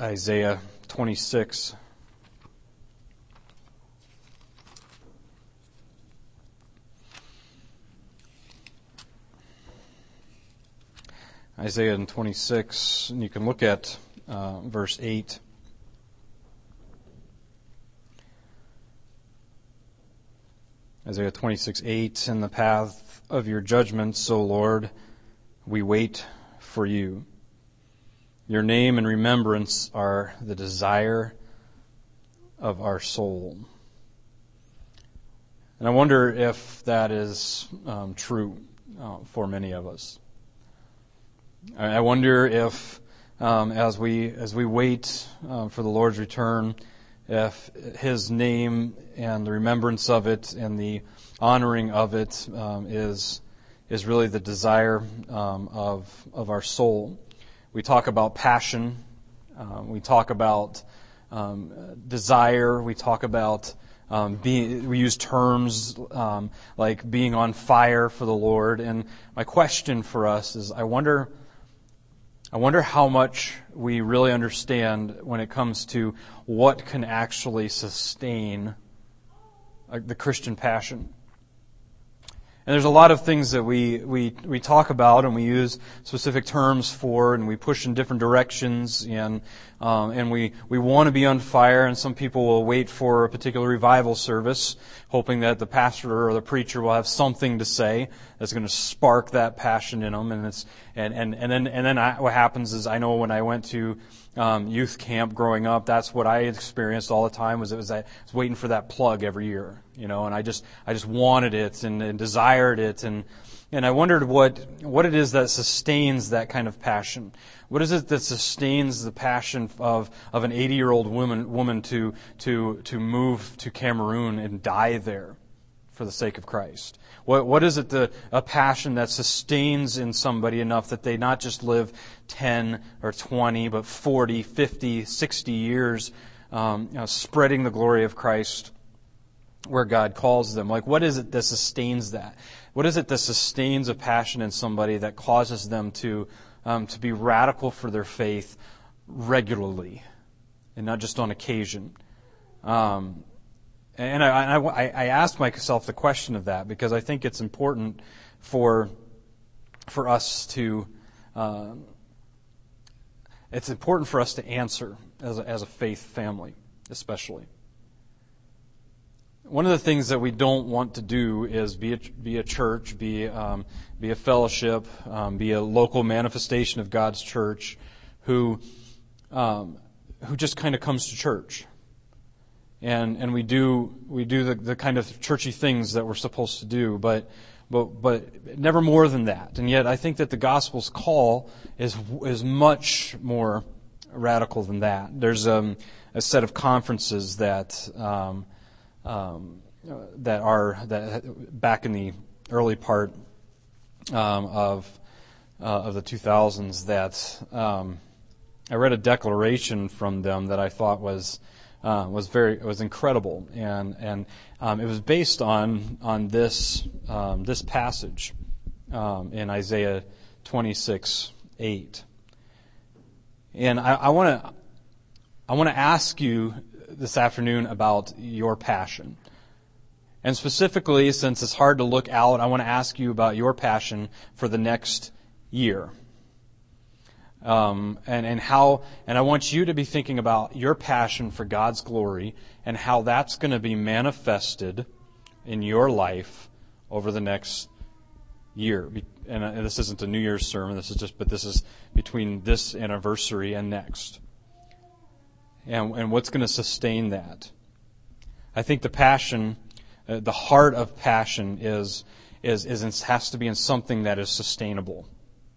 Isaiah 26. Isaiah 26, and you can look at verse 8. Isaiah 26:8, in the path of your judgments, O Lord, we wait for you. Your name and remembrance are the desire of our soul. And I wonder if that is true for many of us. I wonder if, as we wait for the Lord's return, if His name and the remembrance of it and the honoring of it is really the desire of our soul. We talk about passion. We talk about desire. We talk about we use terms like being on fire for the Lord. And my question for us is, I wonder how much we really understand when it comes to what can actually sustain the Christian passion. And there's a lot of things that we talk about and we use specific terms for, and we push in different directions, and we want to be on fire, and some people will wait for a particular revival service, hoping that the pastor or the preacher will have something to say that's going to spark that passion in them. And then what happens is, I know when I went to youth camp growing up, that's what I experienced all the time. I was waiting for that plug every year, and I just wanted it and desired it, and I wondered what it is that sustains that kind of passion. What is it that sustains the passion of an 80-year-old woman to move to Cameroon and die there for the sake of Christ? What is it, a passion that sustains in somebody enough that they not just live 10 or 20, but 40, 50, 60 years spreading the glory of Christ where God calls them? Like, what is it that sustains that? What is it that sustains a passion in somebody that causes them to be radical for their faith regularly and not just on occasion? And I asked myself the question of that because I think it's important for us to answer as a faith family, especially. One of the things that we don't want to do is be a church, be a fellowship, be a local manifestation of God's church who just kind of comes to church. And we do the kind of churchy things that we're supposed to do, but never more than that. And yet I think that the gospel's call is much more radical than that. There's a set of conferences that back in the early part of the 2000s that I read a declaration from them that I thought was incredible, and it was based on this passage in Isaiah 26:8. And I want to ask you this afternoon about your passion. And specifically, since it's hard to look out, I want to ask you about your passion for the next year. And I want you to be thinking about your passion for God's glory and how that's going to be manifested in your life over the next year. And this isn't a New Year's sermon. This is between this anniversary and next. And what's going to sustain that? I think the passion, the heart of passion has to be in something that is sustainable.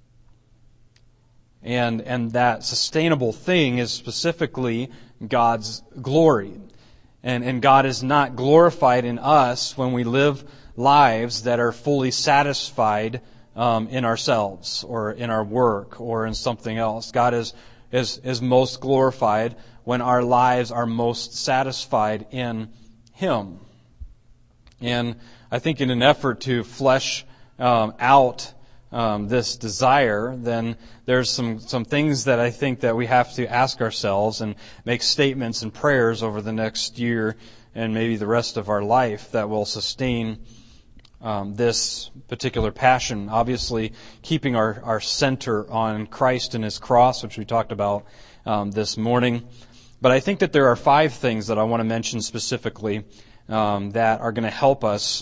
And that sustainable thing is specifically God's glory. And God is not glorified in us when we live lives that are fully satisfied in ourselves or in our work or in something else. God is most glorified when our lives are most satisfied in Him. And I think in an effort to flesh out this desire, then there's some things that I think that we have to ask ourselves and make statements and prayers over the next year and maybe the rest of our life that will sustain this particular passion. Obviously, keeping our center on Christ and His cross, which we talked about this morning. But I think that there are 5 things that I want to mention specifically that are going to help us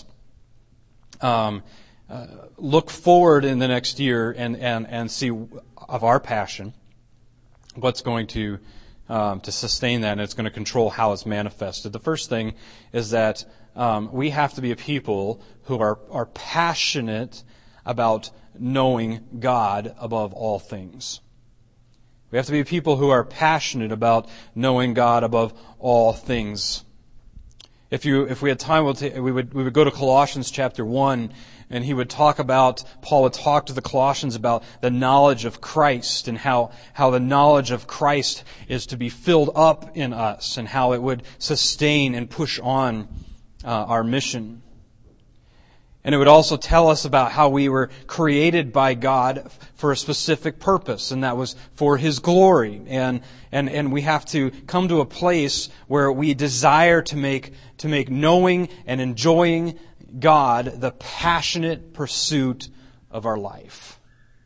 look forward in the next year and see of our passion what's going to sustain that, and it's going to control how it's manifested. The first thing is that we have to be a people who are passionate about knowing God above all things. We have to be people who are passionate about knowing God above all things. If we had time, we would go to Colossians chapter 1, and Paul would talk to the Colossians about the knowledge of Christ and how the knowledge of Christ is to be filled up in us and how it would sustain and push on our mission. And it would also tell us about how we were created by God for a specific purpose, and that was for His glory. And we have to come to a place where we desire to make knowing and enjoying God the passionate pursuit of our life.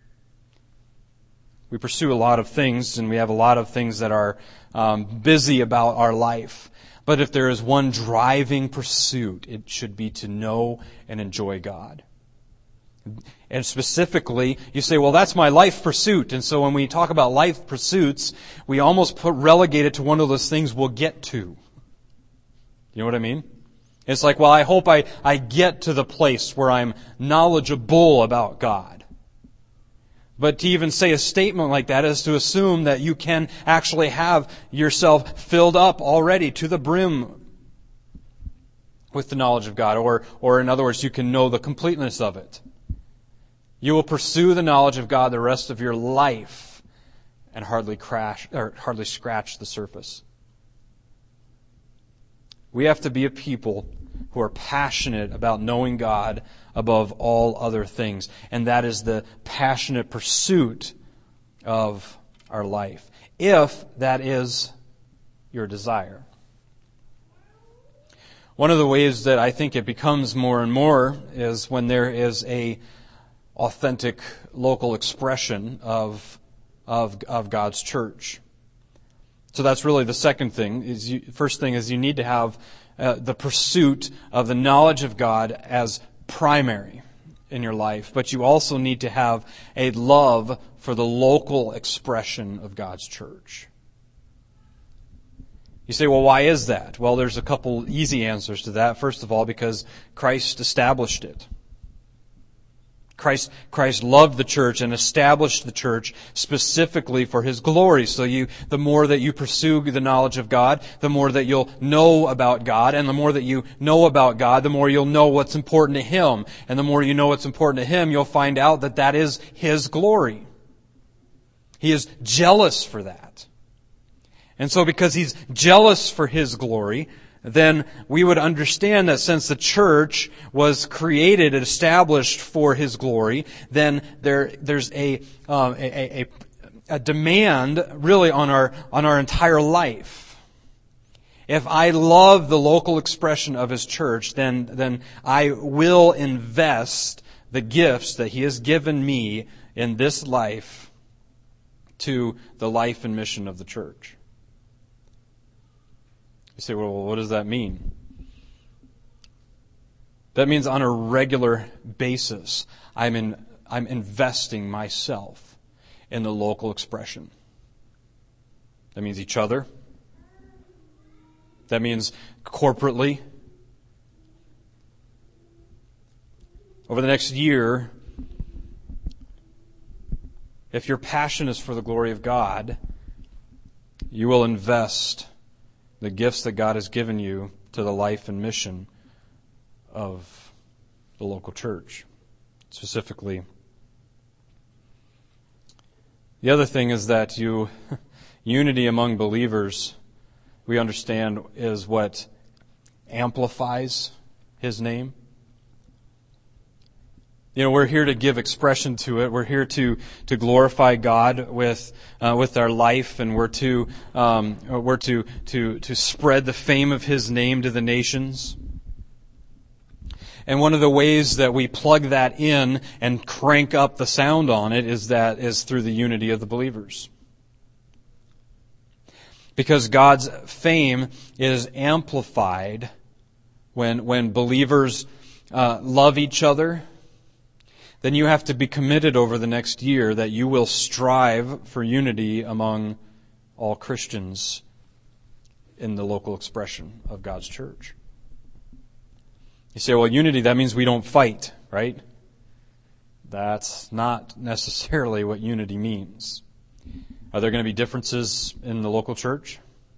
We pursue a lot of things, and we have a lot of things that are busy about our life. But if there is one driving pursuit, it should be to know and enjoy God. And specifically, you say, well, that's my life pursuit. And so when we talk about life pursuits, we almost relegate it to one of those things we'll get to. You know what I mean? It's like, well, I hope I get to the place where I'm knowledgeable about God. But to even say a statement like that is to assume that you can actually have yourself filled up already to the brim with the knowledge of God. Or in other words, you can know the completeness of it. You will pursue the knowledge of God the rest of your life and hardly scratch the surface. We have to be a people who are passionate about knowing God above all other things. And that is the passionate pursuit of our life, if that is your desire. One of the ways that I think it becomes more and more is when there is a authentic local expression of God's church. So that's really the second thing. First thing is you need to have the pursuit of the knowledge of God as primary in your life, but you also need to have a love for the local expression of God's church. You say, well, why is that? Well, there's a couple easy answers to that. First of all, because Christ established it. Christ loved the church and established the church specifically for His glory. So the more that you pursue the knowledge of God, the more that you'll know about God. And the more that you know about God, the more you'll know what's important to Him. And the more you know what's important to Him, you'll find out that that is His glory. He is jealous for that. And so because He's jealous for His glory, then we would understand that since the church was created and established for His glory, then there's a demand really on our entire life. If I love the local expression of His church, then I will invest the gifts that He has given me in this life to the life and mission of the church. You say, well, what does that mean? That means on a regular basis, I'm investing myself in the local expression. That means each other. That means corporately. Over the next year, if your passion is for the glory of God, you will invest the gifts that God has given you to the life and mission of the local church, specifically. The other thing is that unity among believers, we understand, is what amplifies His name. We're here to give expression to it. We're here to glorify God with our life, and we're to spread the fame of His name to the nations. And one of the ways that we plug that in and crank up the sound on it is through the unity of the believers. Because God's fame is amplified when believers love each other. Then you have to be committed over the next year that you will strive for unity among all Christians in the local expression of God's church. You say, well, unity, that means we don't fight, right? That's not necessarily what unity means. Are there going to be differences in the local church?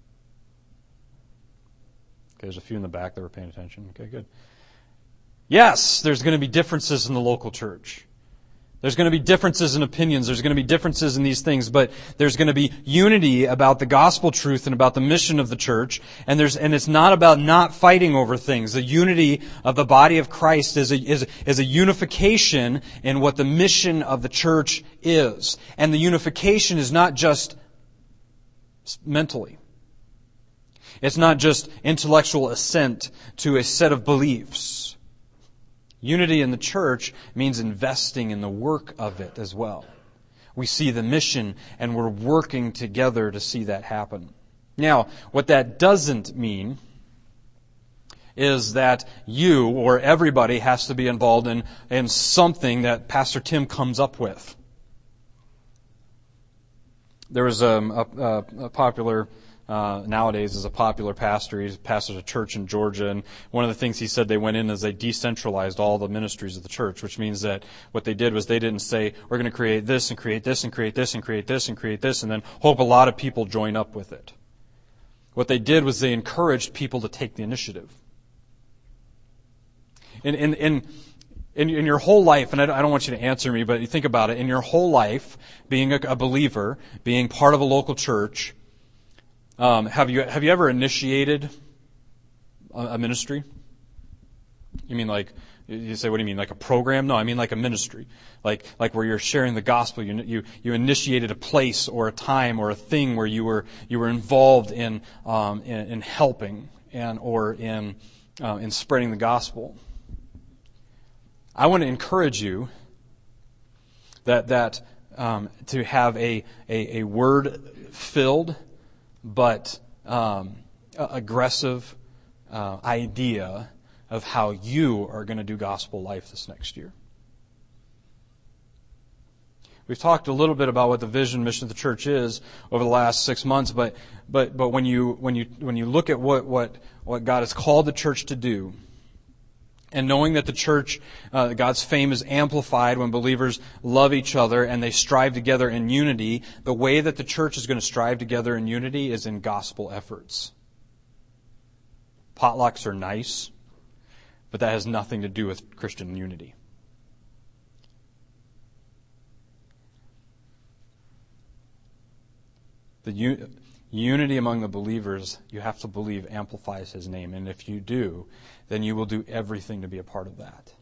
Okay, there's a few in the back that were paying attention. Okay, good. Yes, there's going to be differences in the local church. There's going to be differences in opinions. There's going to be differences in these things, but there's going to be unity about the gospel truth and about the mission of the church. And it's not about not fighting over things. The unity of the body of Christ is a unification in what the mission of the church is. And the unification is not just mentally. It's not just intellectual assent to a set of beliefs. Unity in the church means investing in the work of it as well. We see the mission and we're working together to see that happen. Now, what that doesn't mean is that you or everybody has to be involved in something that Pastor Tim comes up with. There was a popular... nowadays is a popular pastor. He pastors a church in Georgia, and one of the things he said they went in is they decentralized all the ministries of the church, which means that what they did was they didn't say, we're going to create this and create this and create this and create this and create this and then hope a lot of people join up with it. What they did was they encouraged people to take the initiative. In your whole life, and I don't want you to answer me, but you think about it, in your whole life, being a believer, being part of a local church, have you ever initiated a ministry? You mean like, you say, what do you mean, like a program? No, I mean like a ministry. Like where you're sharing the gospel. You initiated a place or a time or a thing where you were involved in helping or in spreading the gospel. I want to encourage you that to have a word-filled but aggressive idea of how you are going to do gospel life this next year. We've talked a little bit about what the vision mission of the church is over the last 6 months, but when you look at what God has called the church to do, and knowing that the church, God's fame is amplified when believers love each other and they strive together in unity, the way that the church is going to strive together in unity is in gospel efforts. Potlucks are nice, but that has nothing to do with Christian unity. The unity among the believers, you have to believe, amplifies His name. And if you do, then you will do everything to be a part of that.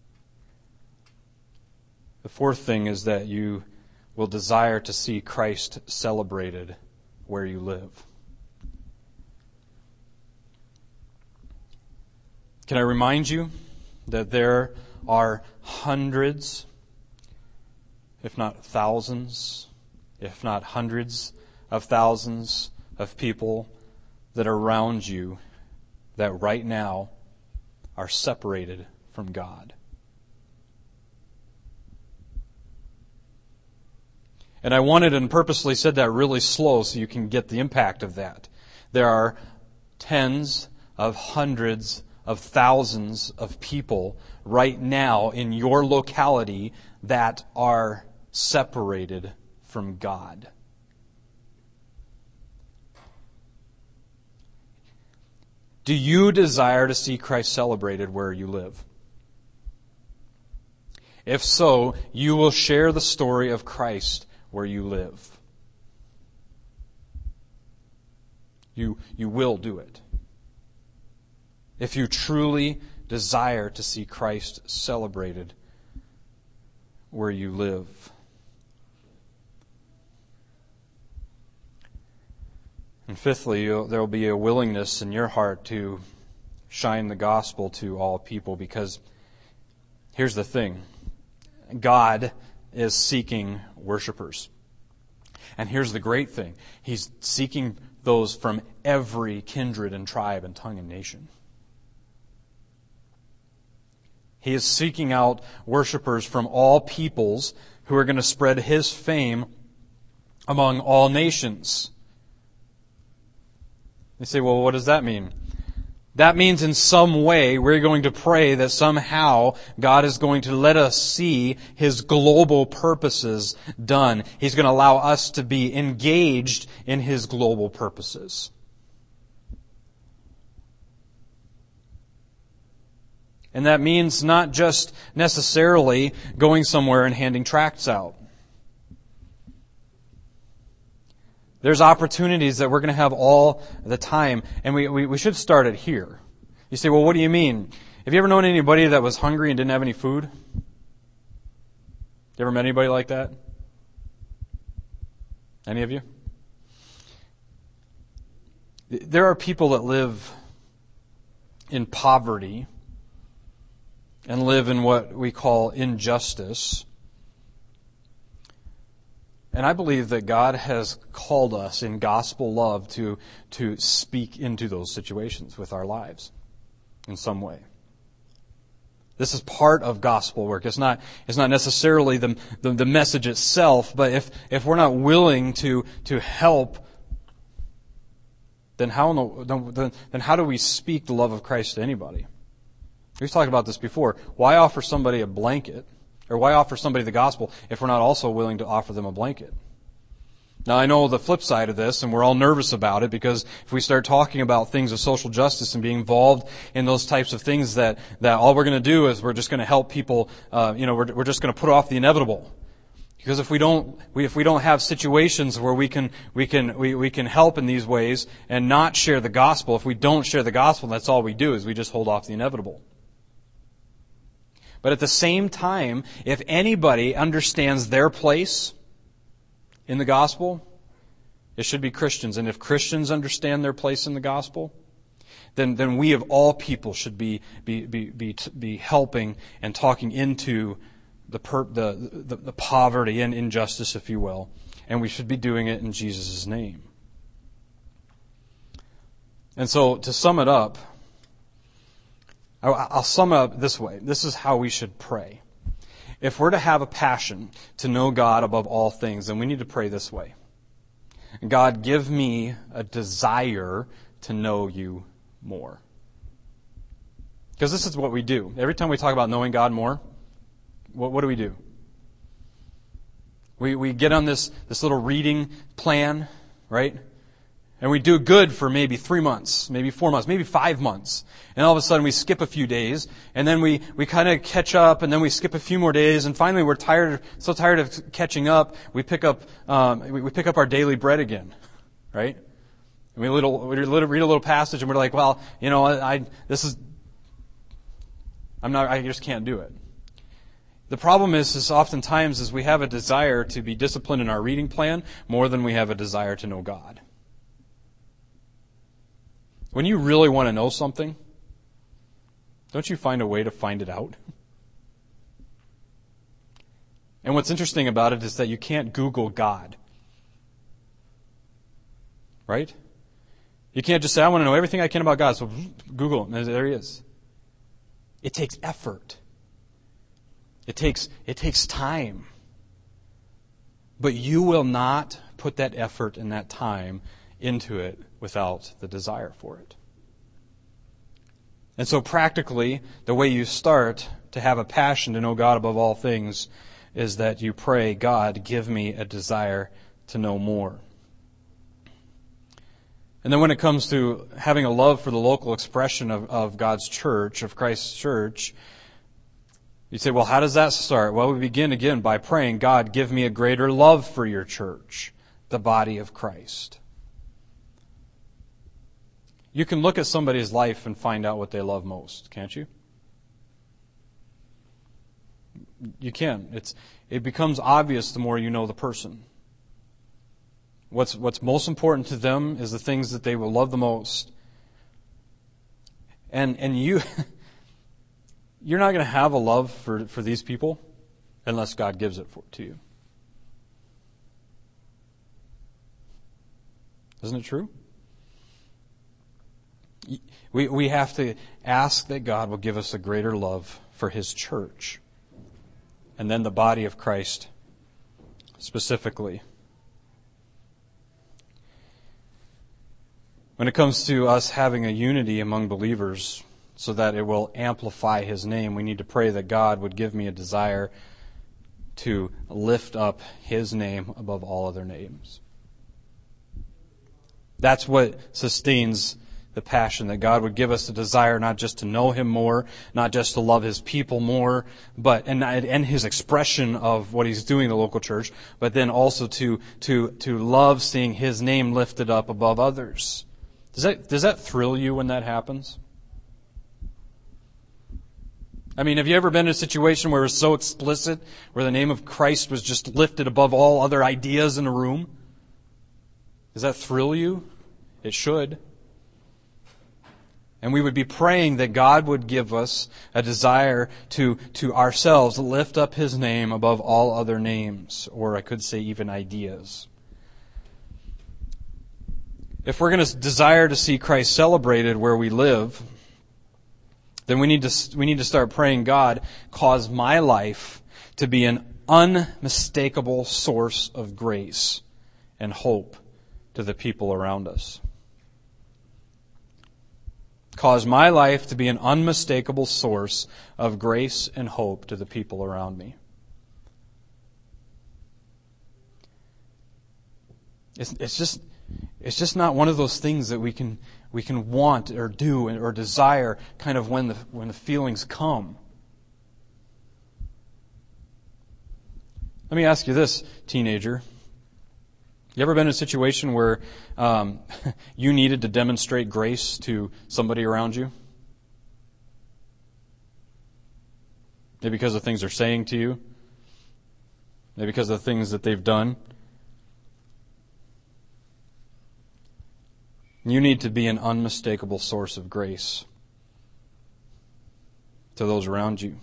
The fourth thing is that you will desire to see Christ celebrated where you live. Can I remind you that there are hundreds, if not thousands, if not hundreds of thousands of people that are around you that right now are separated from God. And I wanted and purposely said that really slow so you can get the impact of that. There are tens of hundreds of thousands of people right now in your locality that are separated from God. Do you desire to see Christ celebrated where you live? If so, you will share the story of Christ where you live. You will do it. If you truly desire to see Christ celebrated where you live. And fifthly, there will be a willingness in your heart to shine the gospel to all people, because here's the thing. God is seeking worshipers. And here's the great thing. He's seeking those from every kindred and tribe and tongue and nation. He is seeking out worshipers from all peoples who are going to spread His fame among all nations. You say, well, what does that mean? That means in some way we're going to pray that somehow God is going to let us see His global purposes done. He's going to allow us to be engaged in His global purposes. And that means not just necessarily going somewhere and handing tracts out. There's opportunities that we're going to have all the time, and we should start it here. You say, well, what do you mean? Have you ever known anybody that was hungry and didn't have any food? You ever met anybody like that? Any of you? There are people that live in poverty and live in what we call injustice. And I believe that God has called us in gospel love to speak into those situations with our lives in some way. This is part of gospel work. It's not necessarily the message itself, but if we're not willing to help, then how do we speak the love of Christ to anybody? We've talked about this before. Why offer somebody a blanket, or why offer somebody the gospel if we're not also willing to offer them a blanket? Now, I know the flip side of this, and we're all nervous about it, because if we start talking about things of social justice and being involved in those types of things, that all we're going to do is we're just going to help people, we're just going to put off the inevitable. Because if we don't have situations where we can help in these ways and not share the gospel, if we don't share the gospel, that's all we do is we just hold off the inevitable. But at the same time, if anybody understands their place in the gospel, it should be Christians. And if Christians understand their place in the gospel, then we of all people should be helping and talking into the poverty and injustice, if you will. And we should be doing it in Jesus' name. And so, to sum it up, I'll sum it up this way. This is how we should pray. If we're to have a passion to know God above all things, then we need to pray this way. God, give me a desire to know you more. Because this is what we do. Every time we talk about knowing God more, what do? We get on this little reading plan, right? And we do good for maybe 3 months, maybe 4 months, maybe 5 months. And all of a sudden we skip a few days, and then we kind of catch up, and then we skip a few more days, and finally we're so tired of catching up, we pick up our daily bread again, right? And we read a little passage, and we're like, well, I just can't do it. The problem is oftentimes we have a desire to be disciplined in our reading plan more than we have a desire to know God. When you really want to know something, don't you find a way to find it out? And what's interesting about it is that you can't Google God. Right? You can't just say, I want to know everything I can about God, so Google him, and there he is. It takes effort. It takes time. But you will not put that effort and that time into it without the desire for it. And so practically, the way you start to have a passion to know God above all things is that you pray, God, give me a desire to know more. And then when it comes to having a love for the local expression of God's church, of Christ's church, you say, well, how does that start? Well, we begin again by praying, God, give me a greater love for your church, the body of Christ. You can look at somebody's life and find out what they love most, can't you? You can. It becomes obvious the more you know the person. What's most important to them is the things that they will love the most. And you're not going to have a love for these people unless God gives it to you. Isn't it true? We have to ask that God will give us a greater love for His church, and then the body of Christ specifically. When it comes to us having a unity among believers so that it will amplify His name, we need to pray that God would give me a desire to lift up His name above all other names. That's what sustains the passion, that God would give us a desire not just to know Him more, not just to love His people more, but and His expression of what He's doing in the local church, but then also to love seeing His name lifted up above others. Does that thrill you when that happens? I mean, have you ever been in a situation where it was so explicit, where the name of Christ was just lifted above all other ideas in a room? Does that thrill you? It should. And we would be praying that God would give us a desire to ourselves lift up His name above all other names, or I could say even ideas. If we're going to desire to see Christ celebrated where we live, then we need to start praying, God, cause my life to be an unmistakable source of grace and hope to the people around us. Cause my life to be an unmistakable source of grace and hope to the people around me. It's just not one of those things that we can want or do or desire kind of when the feelings come. Let me ask you this, teenager. You ever been in a situation where you needed to demonstrate grace to somebody around you? Maybe because of things they're saying to you? Maybe because of the things that they've done? You need to be an unmistakable source of grace to those around you.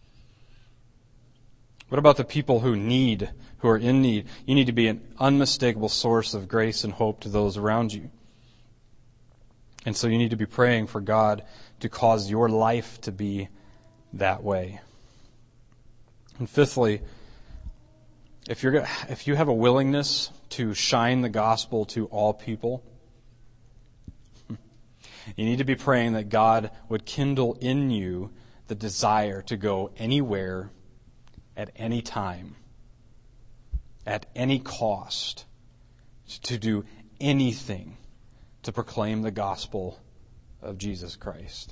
What about the people who are in need? You need to be an unmistakable source of grace and hope to those around you. And so you need to be praying for God to cause your life to be that way. And fifthly, if you have a willingness to shine the gospel to all people, you need to be praying that God would kindle in you the desire to go anywhere, at any time, at any cost, to do anything to proclaim the gospel of Jesus Christ.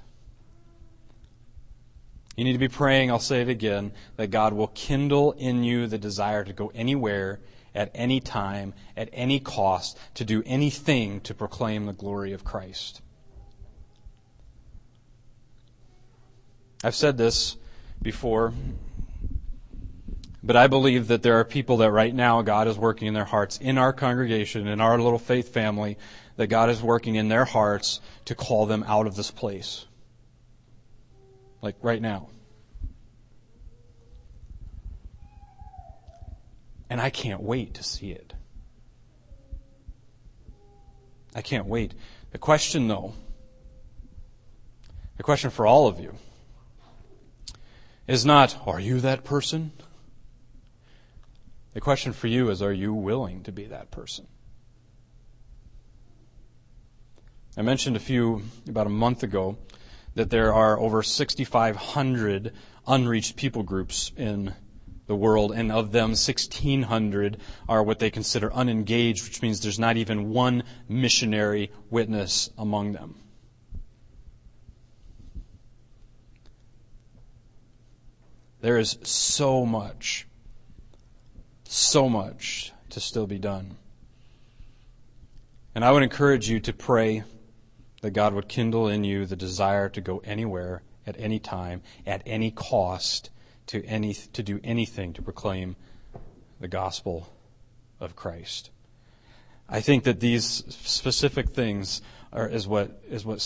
You need to be praying, I'll say it again, that God will kindle in you the desire to go anywhere, at any time, at any cost, to do anything to proclaim the glory of Christ. I've said this before, but I believe that there are people that right now God is working in their hearts, in our congregation, in our little faith family, that God is working in their hearts to call them out of this place. Like right now. And I can't wait to see it. I can't wait. The question for all of you, is not, are you that person? The question for you is, are you willing to be that person? I mentioned about a month ago, that there are over 6,500 unreached people groups in the world, and of them 1,600 are what they consider unengaged, which means there's not even one missionary witness among them. There is so much to still be done. And I would encourage you to pray that God would kindle in you the desire to go anywhere, at any time, at any cost, to do anything to proclaim the gospel of Christ. I think that these specific things is what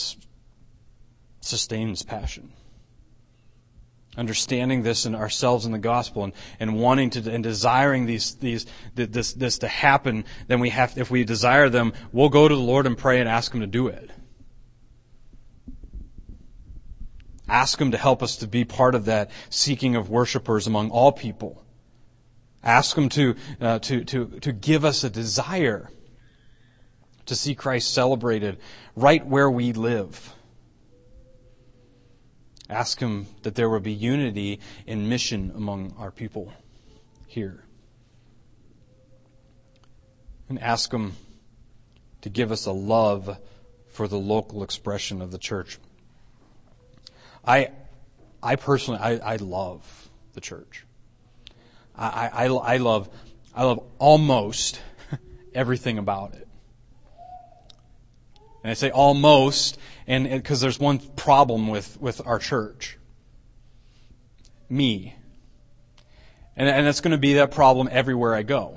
sustains passion. Understanding this in ourselves in the gospel and wanting to and desiring this to happen, then if we desire them, we'll go to the Lord and pray and ask Him to do it. Ask Him to help us to be part of that seeking of worshipers among all people. Ask Him to give us a desire to see Christ celebrated right where we live. Ask Him that there will be unity in mission among our people here. And ask Him to give us a love for the local expression of the church. I personally love the church. I love almost everything about it. And I say almost, and because there's one problem with our church. Me. And it's going to be that problem everywhere I go.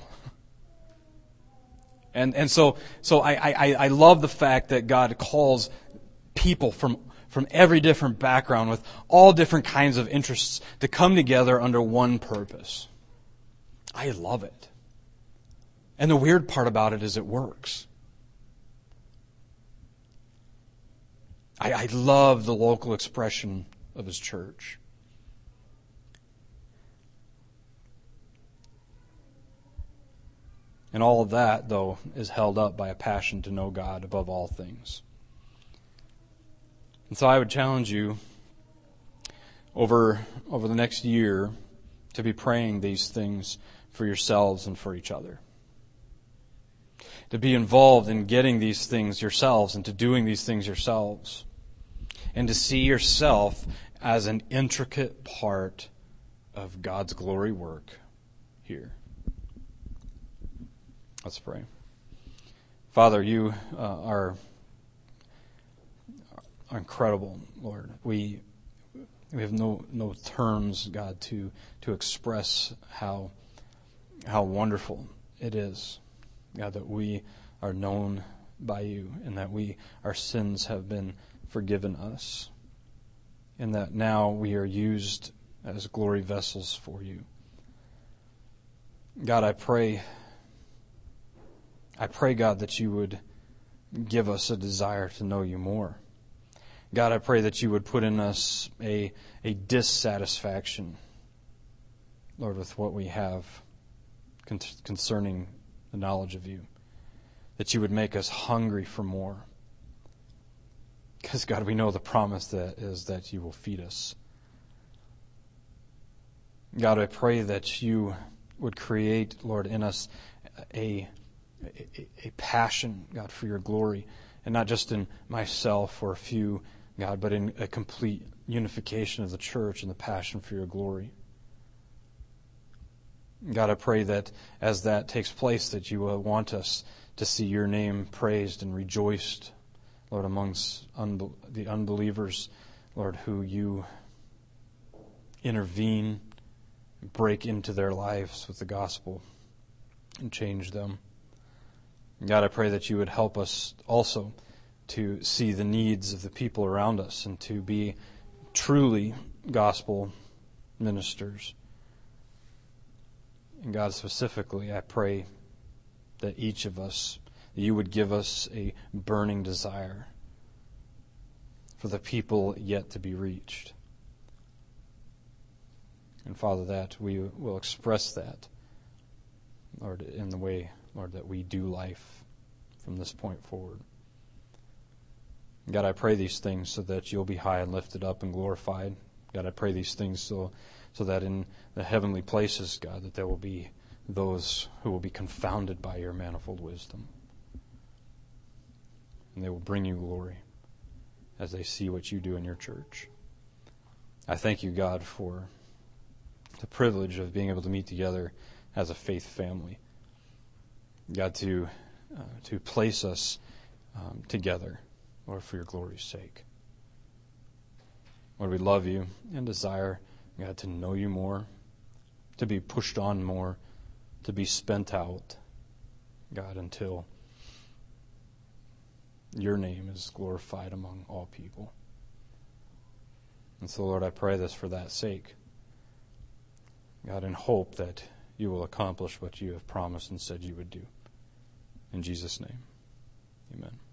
And so I love the fact that God calls people from every different background with all different kinds of interests to come together under one purpose. I love it. And the weird part about it is it works. I love the local expression of His church. And all of that, though, is held up by a passion to know God above all things. And so I would challenge you over the next year to be praying these things for yourselves and for each other. To be involved in getting these things yourselves and to doing these things yourselves. And to see yourself as an intricate part of God's glory work here. Let's pray. Father, You are incredible, Lord. We have no terms, God, to express how wonderful it is, God, that we are known by You and that our sins have been forgiven us and that now we are used as glory vessels for You. God, I pray, God, that You would give us a desire to know You more. God, I pray that You would put in us a dissatisfaction, Lord, with what we have concerning the knowledge of You. That You would make us hungry for more. Because, God, we know the promise that is that You will feed us. God, I pray that You would create, Lord, in us a passion, God, for Your glory. And not just in myself or a few, God, but in a complete unification of the church and the passion for Your glory. God, I pray that as that takes place, that You will want us to see Your name praised and rejoiced, Lord, amongst the unbelievers, Lord, who You intervene, break into their lives with the gospel and change them. God, I pray that You would help us also to see the needs of the people around us and to be truly gospel ministers. And God, specifically, I pray that each of us, that You would give us a burning desire for the people yet to be reached. And Father, that we will express that, Lord, in the way, Lord, that we do life from this point forward. God, I pray these things so that You'll be high and lifted up and glorified. God, I pray these things so that in the heavenly places, God, that there will be those who will be confounded by Your manifold wisdom. And they will bring You glory as they see what You do in Your church. I thank You, God, for the privilege of being able to meet together as a faith family. God, to place us together, Lord, for Your glory's sake. Lord, we love You and desire God, to know you more, to be pushed on more, to be spent out, God, until your name is glorified among all people. And so, Lord, I pray this for that sake. God, in hope that you will accomplish what you have promised and said you would do. In Jesus' name, amen.